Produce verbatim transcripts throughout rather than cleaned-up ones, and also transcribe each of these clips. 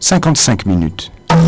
cinquante-cinq minutes.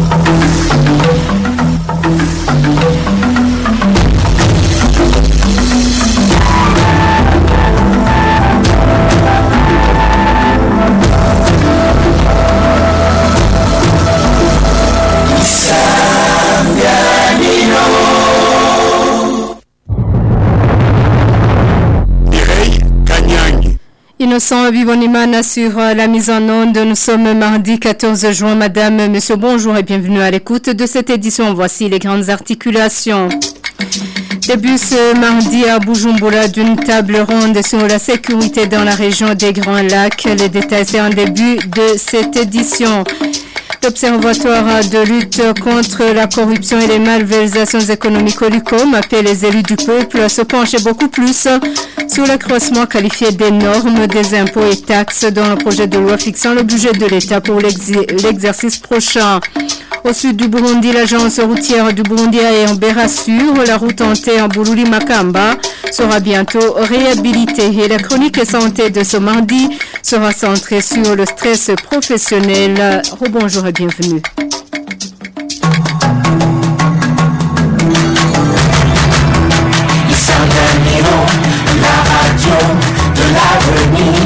Innocent Bibonimana sur la mise en onde. Nous sommes mardi quatorze juin. Madame, monsieur, bonjour et bienvenue à l'écoute de cette édition. Voici les grandes articulations. Début ce mardi à Bujumbura d'une table ronde sur la sécurité dans la région des Grands Lacs. Les détails, c'est en début de cette édition. L'Observatoire de lutte contre la corruption et les malversations économiques au Lucom appelle les élus du peuple à se pencher beaucoup plus sur l'accroissement qualifié des normes, des impôts et taxes dans le projet de loi fixant le budget de l'État pour l'exercice prochain. Au sud du Burundi, l'agence routière du Burundi A R B rassure, la route hantée en Bururi-Makamba sera bientôt réhabilitée. Et la chronique santé de ce mardi sera centrée sur le stress professionnel. Rebonjour et bienvenue. La radio de l'avenir.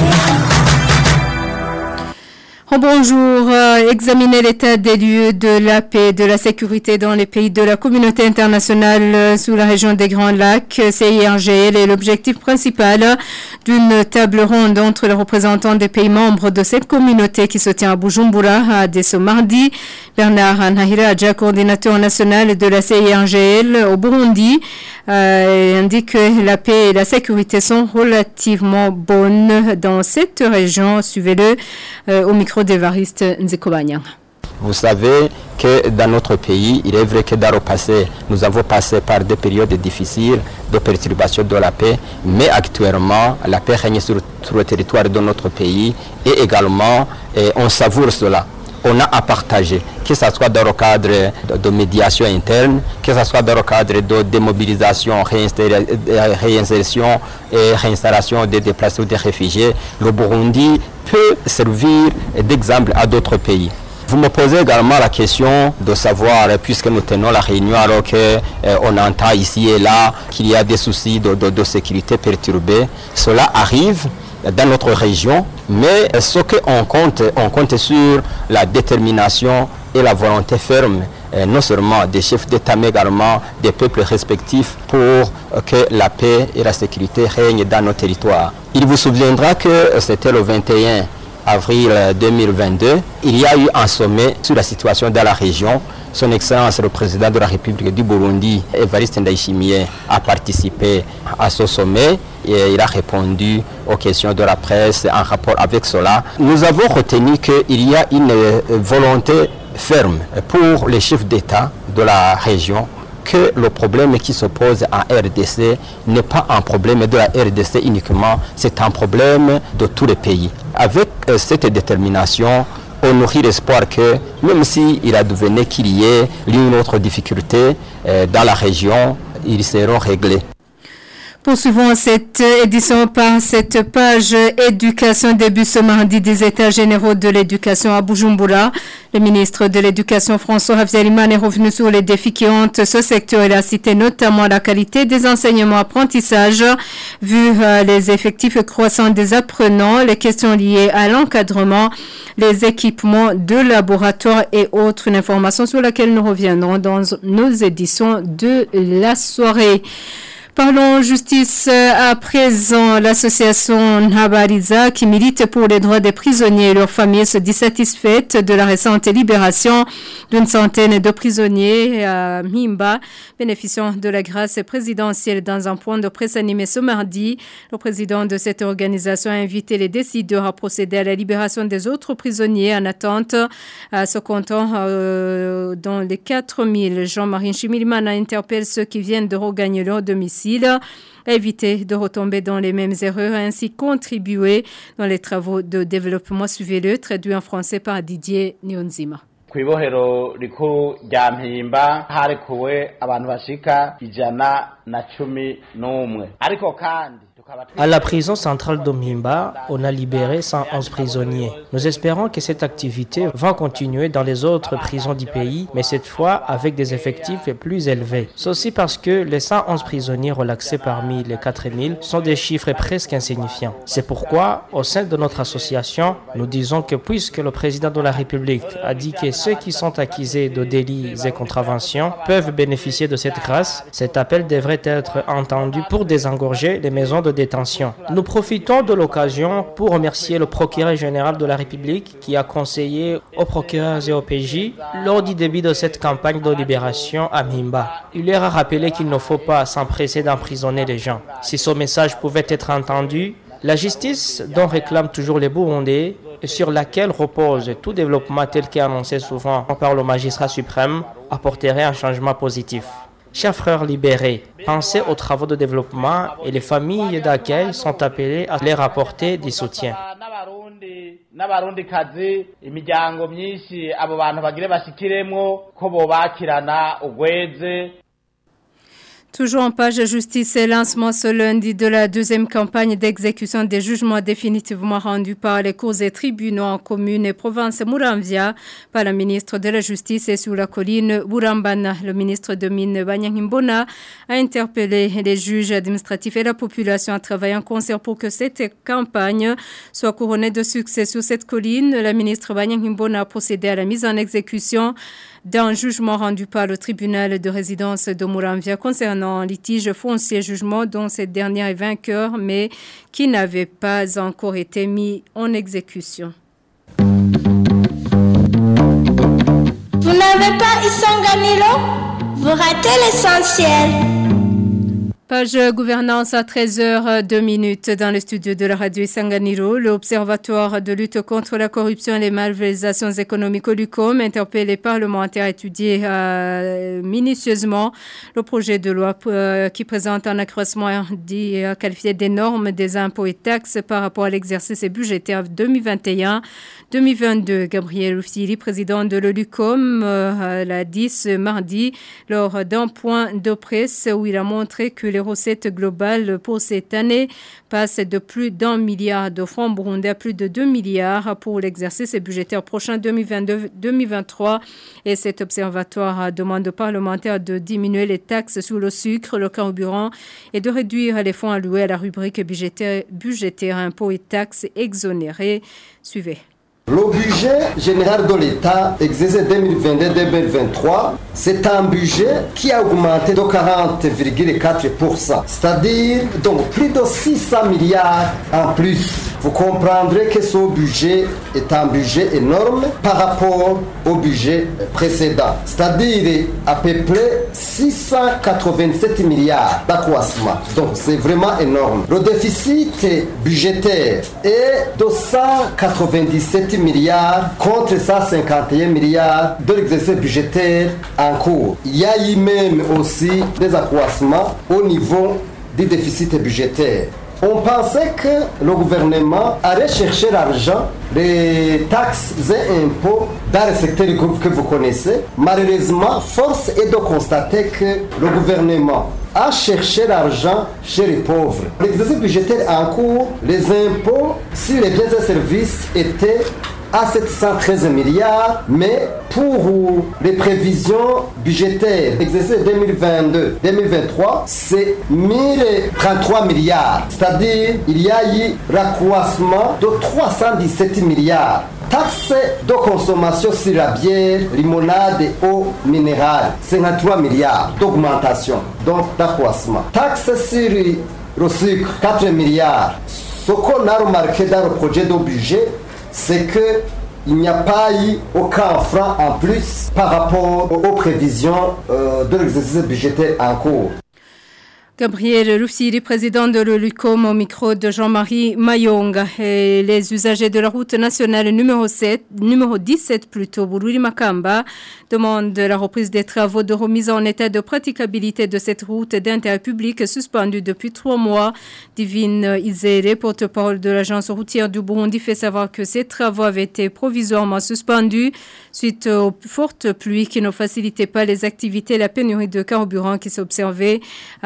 Oh, bonjour. Euh, examiner l'état des lieux de la paix et de la sécurité dans les pays de la communauté internationale euh, sous la région des Grands Lacs, C I R G L, est l'objectif principal d'une table ronde entre les représentants des pays membres de cette communauté qui se tient à Bujumbura dès ce mardi. Bernard Nahiraja, coordinateur national de la C I R G L au Burundi, euh, indique que la paix et la sécurité sont relativement bonnes dans cette région. Suivez-le euh, au micro d'Evariste Nzikobanya. Vous savez que dans notre pays, il est vrai que dans le passé, nous avons passé par des périodes difficiles de perturbation de la paix, mais actuellement, la paix règne sur, sur le territoire de notre pays et également, et on savoure cela. On a à partager, que ce soit dans le cadre de, de médiation interne, que ce soit dans le cadre de démobilisation, réinsertion et réinstallation des déplacés ou des réfugiés. Le Burundi peut servir d'exemple à d'autres pays. Vous me posez également la question de savoir, puisque nous tenons la réunion alors qu'on euh, entend ici et là qu'il y a des soucis de, de, de sécurité perturbés, cela arrive dans notre région, mais ce qu'on compte, on compte sur la détermination et la volonté ferme, euh, non seulement des chefs d'État, mais également des peuples respectifs pour euh, que la paix et la sécurité règnent dans nos territoires. Il vous souviendra que c'était le vingt et un avril deux mille vingt-deux, il y a eu un sommet sur la situation dans la région. Son Excellence, le président de la République du Burundi, Evariste Ndayishimiye, a participé à ce sommet et il a répondu aux questions de la presse en rapport avec cela. Nous avons retenu qu'il y a une volonté ferme pour les chefs d'État de la région que le problème qui se pose en R D C n'est pas un problème de la R D C uniquement, c'est un problème de tous les pays. Avec euh, cette détermination, on nourrit l'espoir que même s'il advenait qu'il y ait l'une ou autre difficulté euh, dans la région, ils seront réglés. Poursuivons cette édition par cette page éducation. Début ce mardi des États généraux de l'éducation à Bujumbura. Le ministre de l'Éducation François Ravzaliman est revenu sur les défis qui hantent ce secteur. Il a cité notamment la qualité des enseignements apprentissages, vu euh, les effectifs croissants des apprenants, les questions liées à l'encadrement, les équipements de laboratoire et autres. Une information sur laquelle nous reviendrons dans nos éditions de la soirée. Parlons justice à présent. L'association Nhabariza, qui milite pour les droits des prisonniers et leurs familles, se dit satisfaite de la récente libération d'une centaine de prisonniers à Mimba, bénéficiant de la grâce présidentielle. Dans un point de presse animé ce mardi, le président de cette organisation a invité les décideurs à procéder à la libération des autres prisonniers en attente, à ce comptant euh, dans les quatre mille. Jean-Marie Chimilman interpelle ceux qui viennent de regagner leur domicile, éviter de retomber dans les mêmes erreurs et ainsi contribuer dans les travaux de développement. Suivez-le, traduit en français par Didier Nionzima. Kwibohero rikuru rya Mpimba harekuwe abantu bashika ijana na cumi n'umwe ariko kandi À la prison centrale d'Omhimba, on a libéré cent onze prisonniers. Nous espérons que cette activité va continuer dans les autres prisons du pays, mais cette fois avec des effectifs plus élevés. Ceci parce que les cent onze prisonniers relaxés parmi les quatre mille sont des chiffres presque insignifiants. C'est pourquoi, au sein de notre association, nous disons que puisque le président de la République a dit que ceux qui sont accusés de délits et contraventions peuvent bénéficier de cette grâce, cet appel devrait être entendu pour désengorger les maisons de détention. Nous profitons de l'occasion pour remercier le procureur général de la République qui a conseillé aux procureurs et au P J lors du début de cette campagne de libération à Mimba. Il leur a rappelé qu'il ne faut pas s'empresser d'emprisonner les gens. Si ce message pouvait être entendu, la justice dont réclament toujours les Burundais et sur laquelle repose tout développement tel qu'annoncé souvent par le magistrat suprême apporterait un changement positif. Chers frères libérés, pensez aux travaux de développement et les familles d'accueil sont appelées à leur apporter du soutien. n'abarundikazi imiryango myinshi abo bantu bagire bashikiremwo ko bobakirana ugweze. Toujours en page justice et lancement ce lundi de la deuxième campagne d'exécution des jugements définitivement rendus par les cours et tribunaux en commune et province Muramvya par la ministre de la Justice et sur la colline Burambana. Le ministre de Mines Banyankimbona a interpellé les juges administratifs et la population à travailler en concert pour que cette campagne soit couronnée de succès sur cette colline. La ministre Banyankimbona a procédé à la mise en exécution d'un jugement rendu par le tribunal de résidence de Muramvya concernant un litige foncier jugement dont cette dernière est vainqueur mais qui n'avait pas encore été mis en exécution. Vous n'avez pas Isanganilo? Vous ratez l'essentiel. Page gouvernance à treize heures deux minutes dans le studio de la radio Isanganiro. L'Observatoire de lutte contre la corruption et les malversations économiques au Lucom interpelle les parlementaires à étudier euh, minutieusement le projet de loi euh, qui présente un accroissement dit, euh, qualifié des normes des impôts et taxes par rapport à l'exercice budgétaire deux mille vingt et un deux mille vingt-deux. Gabriel Oufsili, président de l'Olucom, euh, l'a dit ce mardi lors d'un point de presse où il a montré que les recettes globales pour cette année passent de plus d'un milliard de francs burundais à plus de deux milliards pour l'exercice budgétaire prochain deux mille vingt-deux deux mille vingt-trois. Et cet observatoire demande aux parlementaires de diminuer les taxes sur le sucre, le carburant et de réduire les fonds alloués à la rubrique budgétaire, budgétaire impôts et taxes exonérés. Suivez. Le budget général de l'État exercé deux mille vingt-deux deux mille vingt-trois, c'est un budget qui a augmenté de quarante virgule quatre pour cent, c'est-à-dire donc plus de six cents milliards en plus. Vous comprendrez que ce budget est un budget énorme par rapport au budget précédent, c'est-à-dire à peu près six cent quatre-vingt-sept milliards d'accroissement. Donc c'est vraiment énorme. Le déficit budgétaire est de cent quatre-vingt-dix-sept milliards contre cent cinquante et un milliards de l'exercice budgétaire en cours. Il y a eu même aussi des accroissements au niveau du déficit budgétaire. On pensait que le gouvernement allait chercher l'argent, les taxes et impôts dans le secteur que vous connaissez. Malheureusement, force est de constater que le gouvernement a cherché l'argent chez les pauvres. L'exercice budgétaire en cours, les impôts sur les biens et services étaient à sept cent treize milliards, mais pour les prévisions budgétaires, l'exercice deux mille vingt-deux deux mille vingt-trois, c'est mille trente-trois milliards. C'est-à-dire, il y a eu l'accroissement de trois cent dix-sept milliards. Taxes de consommation sur la bière, limonade et eau minérale, cinquante-trois milliards d'augmentation, donc d'accroissement. Taxes sur le sucre, quatre milliards. Ce qu'on a remarqué dans le projet de budget, c'est qu'il n'y a pas eu aucun franc en plus par rapport aux prévisions euh, de l'exercice budgétaire en cours. Gabriel Rufsiri, président de l'Olucom, au micro de Jean-Marie Mayonga. Et les usagers de la route nationale numéro sept, numéro dix-sept plutôt, Bururi Makamba, demandent la reprise des travaux de remise en état de praticabilité de cette route d'intérêt public suspendue depuis trois mois. Divine Izere, porte-parole de l'agence routière du Burundi, fait savoir que ces travaux avaient été provisoirement suspendus suite aux fortes pluies qui ne facilitaient pas les activités et la pénurie de carburant qui s'observait. Et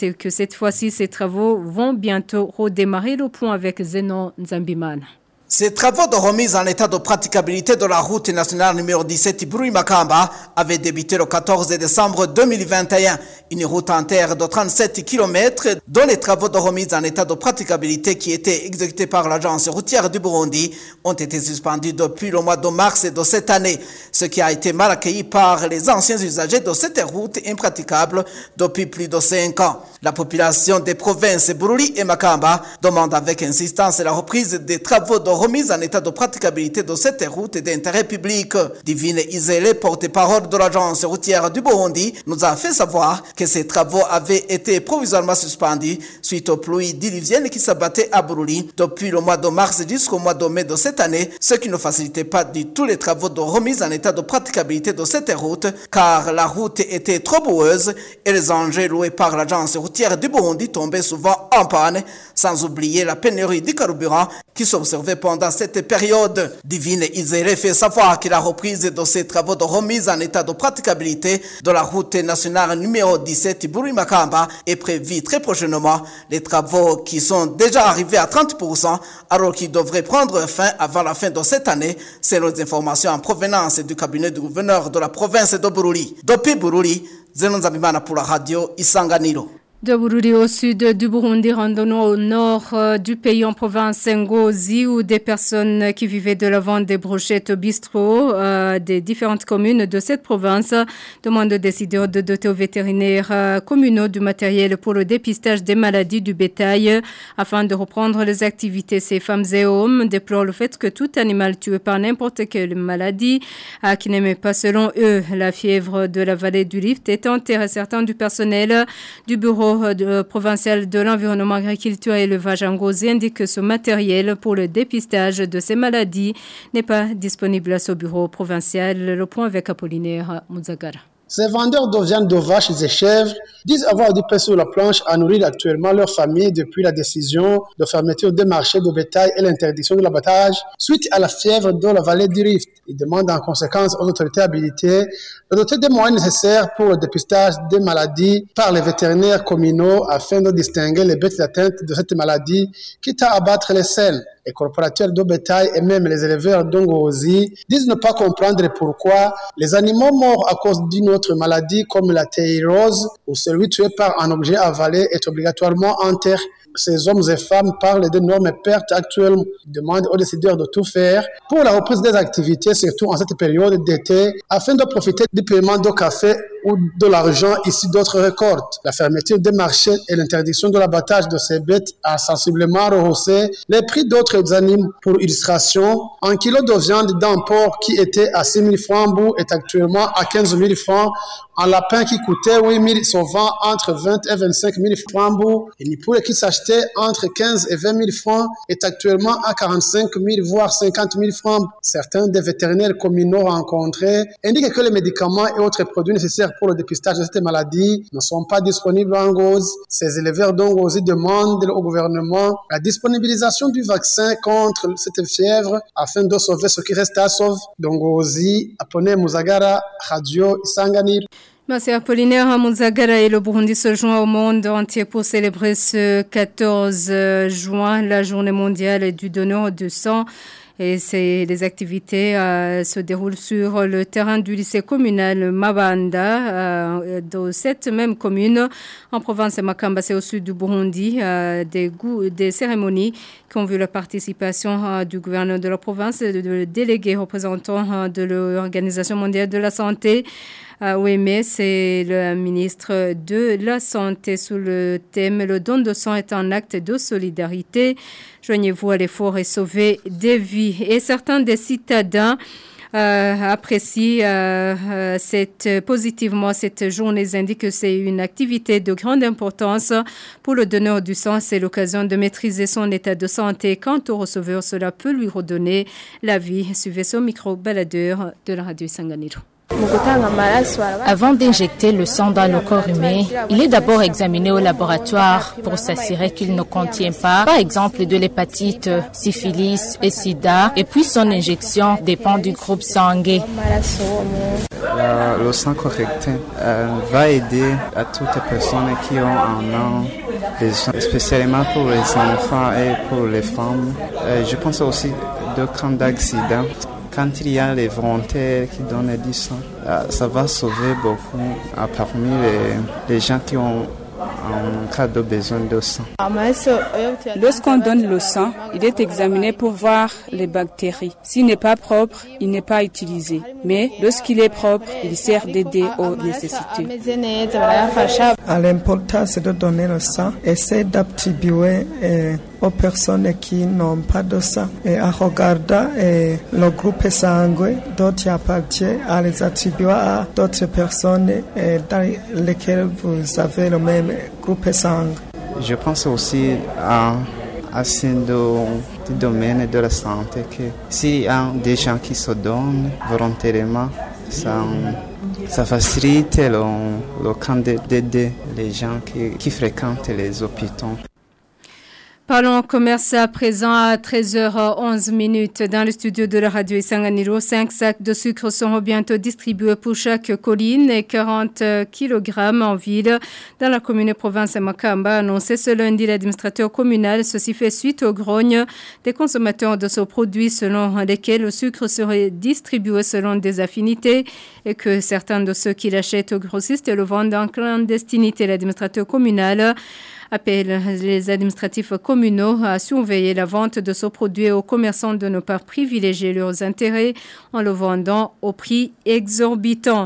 c'est que cette fois-ci, ces travaux vont bientôt redémarrer. Le point avec Zenon Nzambimana. Ces travaux de remise en état de praticabilité de la route nationale numéro dix-sept Bururi-Makamba avaient débuté le quatorze décembre deux mille vingt et un. Une route en terre de trente-sept kilomètres dont les travaux de remise en état de praticabilité qui étaient exécutés par l'agence routière du Burundi ont été suspendus depuis le mois de mars de cette année, ce qui a été mal accueilli par les anciens usagers de cette route impraticable depuis plus de cinq ans. La population des provinces Bururi et Makamba demande avec insistance la reprise des travaux de remise en état de praticabilité de cette route d'intérêt public. Divine Isele, porte-parole de l'agence routière du Burundi, nous a fait savoir que ces travaux avaient été provisoirement suspendus suite aux pluies diluviennes qui s'abattaient à Bururi depuis le mois de mars jusqu'au mois de mai de cette année, ce qui ne facilitait pas du tout les travaux de remise en état de praticabilité de cette route, car la route était trop boueuse et les engins loués par l'agence routière du Burundi tombaient souvent en panne, sans oublier la pénurie du carburant qui s'observait pendant cette période. Divine Isere fait savoir que la reprise de ces travaux de remise en état de praticabilité de la route nationale numéro dix-sept Bururi-Makamba est prévue très prochainement. Les travaux qui sont déjà arrivés à trente pour cent alors qu'ils devraient prendre fin avant la fin de cette année, selon les informations en provenance du cabinet du gouverneur de la province de Bururi. Depuis Bururi, Zenon Nzambimana pour la radio Isanganiro. De Bururi au sud du Burundi, rendons-nous au nord euh, du pays en province Ngozi où des personnes qui vivaient de la vente des brochettes au bistrot euh, des différentes communes de cette province demandent aux décideurs de doter aux vétérinaires euh, communaux du matériel pour le dépistage des maladies du bétail afin de reprendre les activités. Ces femmes et hommes déplorent le fait que tout animal tué par n'importe quelle maladie euh, qui n'aimait pas selon eux la fièvre de la vallée du Rift est enterré. Certains du personnel du bureau de, provincial de l'environnement, agriculture et élevage en Ngozi indique que ce matériel pour le dépistage de ces maladies n'est pas disponible à ce bureau provincial. Le point avec Apollinaire Muzagara. Ces vendeurs de viande de vaches et chèvres disent avoir du pain sur la planche à nourrir actuellement leur famille depuis la décision de fermeture des marchés de bétail et l'interdiction de l'abattage suite à la fièvre de la vallée du Rift. Ils demandent en conséquence aux autorités habilitées de doter des moyens nécessaires pour le dépistage des maladies par les vétérinaires communaux afin de distinguer les bêtes atteintes de cette maladie, quitte à abattre les selles. Les corporateurs de bétail et même les éleveurs d'Ongozi disent ne pas comprendre pourquoi les animaux morts à cause d'une autre maladie comme la théirose ou celui tué par un objet avalé est obligatoirement enterré. Ces hommes et femmes parlent d'énormes pertes actuellement. Ils demandent aux décideurs de tout faire pour la reprise des activités, surtout en cette période d'été, afin de profiter du paiement de café ou de l'argent issu d'autres récoltes. La fermeture des marchés et l'interdiction de l'abattage de ces bêtes a sensiblement rehaussé les prix d'autres animaux. Pour illustration, un kilo de viande d'un porc qui était à six mille francs en bout est actuellement à quinze mille francs. Un lapin qui coûtait huit mille se vend entre vingt et vingt-cinq mille francs en bout. Une poule qui s'achetait entre quinze et vingt mille francs est actuellement à quarante-cinq mille voire cinquante mille francs. Certains des vétérinaires communaux rencontrés indiquent que les médicaments et autres produits nécessaires pour le dépistage de cette maladie ne sont pas disponibles en Ngozi. Ces éleveurs d'Ongozi demandent au gouvernement la disponibilisation du vaccin contre cette fièvre afin de sauver ce qui reste à sauver. D'Ongozi, Apone Muzagara, Radio Isanganiro. Merci Apollinaire Muzagara et le Burundi se joint au monde entier pour célébrer ce quatorze juin la journée mondiale du donneur de sang. Et c'est, les activités euh, se déroulent sur le terrain du lycée communal Mabanda, euh, de cette même commune, en province de Makamba, c'est au sud du Burundi, euh, des, goûts, des cérémonies qui ont vu la participation euh, du gouverneur de la province, de, de délégués représentants euh, de l'Organisation mondiale de la santé. Euh, O M S et le ministre de la Santé sous le thème « Le don de sang est un acte de solidarité ». Joignez-vous à l'effort et sauvez des vies. Et certains des citadins euh, apprécient euh, euh, cette, positivement cette journée. Ils indiquent que c'est une activité de grande importance pour le donneur du sang. C'est l'occasion de maîtriser son état de santé. Quant au receveur, cela peut lui redonner la vie. Suivez ce micro-baladeur de la radio Isanganiro. Avant d'injecter le sang dans le corps humain, il est d'abord examiné au laboratoire pour s'assurer qu'il ne contient pas, par exemple, de l'hépatite, syphilis et sida, et puis son injection dépend du groupe sanguin. La, le sang correcté euh, va aider à toutes les personnes qui ont un an, spécialement pour les enfants et pour les femmes. Euh, je pense aussi de cas d'accident. Quand il y a les volontaires qui donnent du sang, euh, ça va sauver beaucoup euh, parmi les, les gens qui ont un cas de besoin de sang. Lorsqu'on donne le sang, il est examiné pour voir les bactéries. S'il n'est pas propre, il n'est pas utilisé. Mais lorsqu'il est propre, il sert d'aider aux nécessités. L'important, c'est de donner le sang et c'est d'attribuer eh, aux personnes qui n'ont pas de sang et en regardant eh, le groupe sanguin dont il appartient à les attribuer à d'autres personnes eh, dans lesquelles vous avez le même groupe sanguin. Je pense aussi à, à ce du domaine de la santé que s'il y a des gens qui se donnent volontairement, ça, ça facilite le, le camp d'aider les gens qui, qui fréquentent les hôpitaux. Parlons commerce à présent à treize heures onze dans le studio de la radio Isanganiro. cinq sacs de sucre seront bientôt distribués pour chaque colline et quarante kilogrammes en ville dans la commune et province de Makamba. Annoncé ce lundi l'administrateur communal. Ceci fait suite aux grognes des consommateurs de ce produit selon lesquels le sucre serait distribué selon des affinités et que certains de ceux qui l'achètent aux grossistes le vendent en clandestinité. L'administrateur communal appelle les administratifs communaux à surveiller la vente de ce produit aux commerçants de ne pas privilégier leurs intérêts en le vendant au prix exorbitant.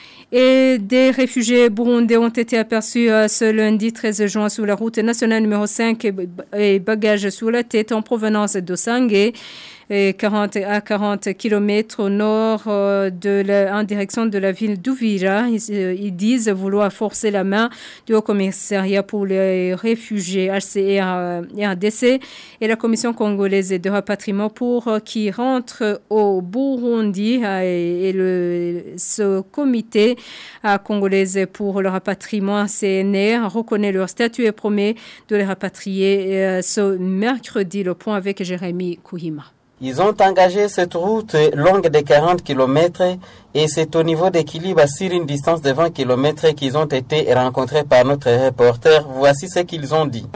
Et des réfugiés burundais ont été aperçus ce lundi treize juin sur la route nationale numéro cinq et bagages sur la tête en provenance de Sangué. Et quarante à quarante kilomètres au nord de la, en direction de la ville d'Uvira. Ils, ils disent vouloir forcer la main du Haut Commissariat pour les réfugiés H C R et R D C et la Commission congolaise de rapatriement pour qu'ils rentrent au Burundi et, et le, ce comité congolais pour le rapatriement C N R reconnaît leur statut et promet de les rapatrier ce mercredi. Le point avec Jérémy Kouhima. Ils ont engagé cette route longue de quarante kilomètres et c'est au niveau d'Équilibre sur une distance de vingt kilomètres qu'ils ont été rencontrés par notre reporter. Voici ce qu'ils ont dit.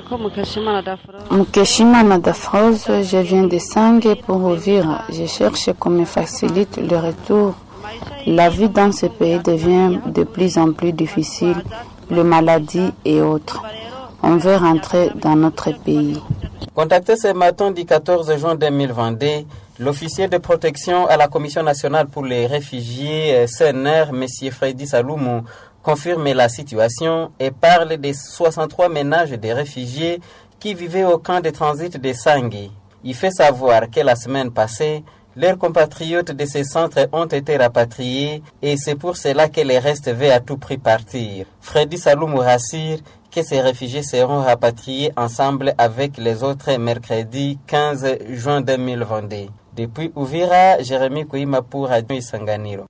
Mukeshima Madafrose, je viens de Sangue pour Uvira. Je cherche qu'on me facilite le retour. La vie dans ce pays devient de plus en plus difficile, les maladies et autres. On veut rentrer dans notre pays. Contacté ce matin du quatorze juin deux mille vingt-deux, l'officier de protection à la Commission nationale pour les réfugiés C N R, M. Freddy Saloumou, confirme la situation et parle des soixante-trois ménages de réfugiés qui vivaient au camp de transit de Sangué. Il fait savoir que la semaine passée, leurs compatriotes de ces centres ont été rapatriés et c'est pour cela que les restes veulent à tout prix partir. Freddy Saloumou rassure que ces réfugiés seront rapatriés ensemble avec les autres mercredi quinze juin deux mille vingt-deux. Depuis Uvira, Jérémy Kouima pour Radio Isanganiro.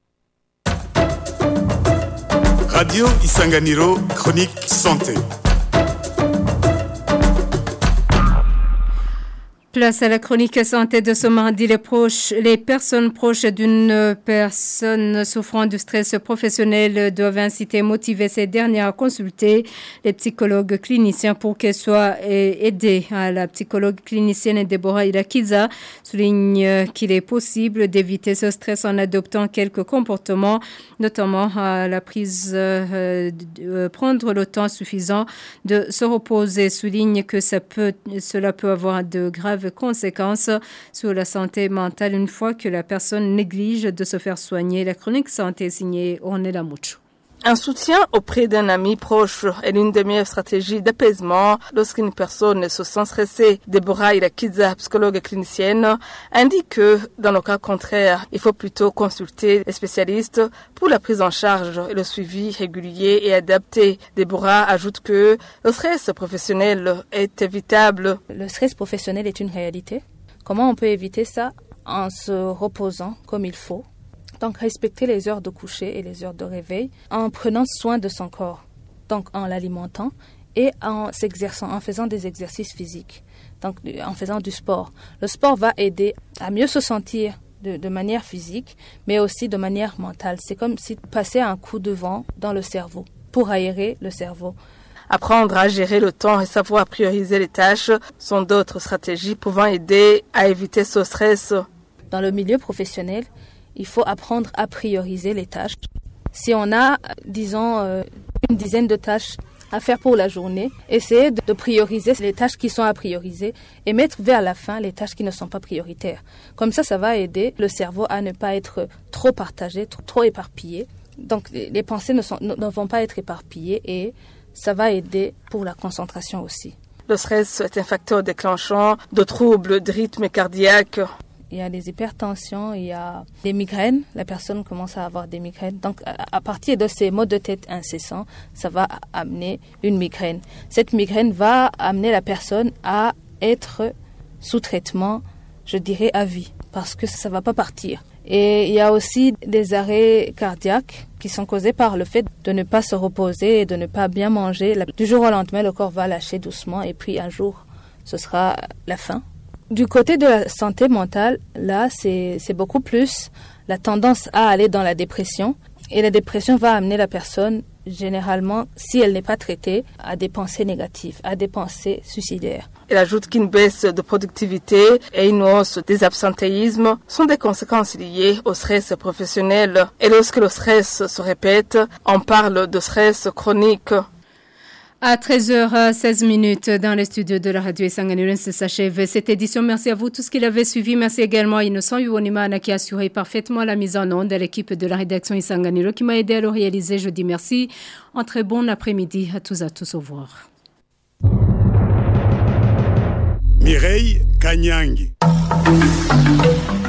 Radio Isanganiro, chronique santé. Place à la chronique santé de ce mardi. Les, proches, les personnes proches d'une personne souffrant de stress professionnel doivent inciter et motiver ces dernières à consulter les psychologues cliniciens pour qu'elles soient aidées. La psychologue clinicienne Deborah Irakiza souligne qu'il est possible d'éviter ce stress en adoptant quelques comportements, notamment à la prise, euh, de prendre le temps suffisant de se reposer. Souligne que ça peut, cela peut avoir de graves conséquences sur la santé mentale une fois que la personne néglige de se faire soigner. La chronique santé est signée Ornella Mucho. Un soutien auprès d'un ami proche est l'une des meilleures stratégies d'apaisement lorsqu'une personne se sent stressée. Deborah Irakiza, psychologue clinicienne, indique que, dans le cas contraire, il faut plutôt consulter les spécialistes pour la prise en charge et le suivi régulier et adapté. Deborah ajoute que le stress professionnel est évitable. Le stress professionnel est une réalité. Comment on peut éviter ça? En se reposant comme il faut. Donc, respecter les heures de coucher et les heures de réveil en prenant soin de son corps, donc en l'alimentant et en s'exerçant, en faisant des exercices physiques, donc en faisant du sport. Le sport va aider à mieux se sentir de, de manière physique, mais aussi de manière mentale. C'est comme si passer un coup de vent dans le cerveau pour aérer le cerveau. Apprendre à gérer le temps et savoir prioriser les tâches sont d'autres stratégies pouvant aider à éviter ce stress. Dans le milieu professionnel, il faut apprendre à prioriser les tâches. Si on a, disons, euh, une dizaine de tâches à faire pour la journée, essayer de prioriser les tâches qui sont à prioriser et mettre vers la fin les tâches qui ne sont pas prioritaires. Comme ça, ça va aider le cerveau à ne pas être trop partagé, trop, trop éparpillé. Donc, les pensées ne, sont, ne vont pas être éparpillées et ça va aider pour la concentration aussi. Le stress est un facteur déclenchant de troubles de rythme cardiaque. Il y a des hypertensions, il y a des migraines. La personne commence à avoir des migraines. Donc, à partir de ces maux de tête incessants, ça va amener une migraine. Cette migraine va amener la personne à être sous traitement, je dirais, à vie, parce que ça ne va pas partir. Et il y a aussi des arrêts cardiaques qui sont causés par le fait de ne pas se reposer et de ne pas bien manger. Du jour au lendemain, le corps va lâcher doucement et puis un jour, ce sera la fin. Du côté de la santé mentale, là, c'est, c'est beaucoup plus la tendance à aller dans la dépression. Et la dépression va amener la personne, généralement, si elle n'est pas traitée, à des pensées négatives, à des pensées suicidaires. Il ajoute qu'une baisse de productivité et une hausse des absentéismes sont des conséquences liées au stress professionnel. Et lorsque le stress se répète, on parle de stress chronique. À treize heures seize minutes dans les studios de la radio Isanganiro, se s'achève cette édition. Merci à vous tous qui l'avez suivi. Merci également à Innocent Yuonimana qui a assuré parfaitement la mise en onde de l'équipe de la rédaction Isanganiro qui m'a aidé à le réaliser. Je dis merci. Un très bon après-midi à tous et à tous. Au revoir. Mireille Kanyangi.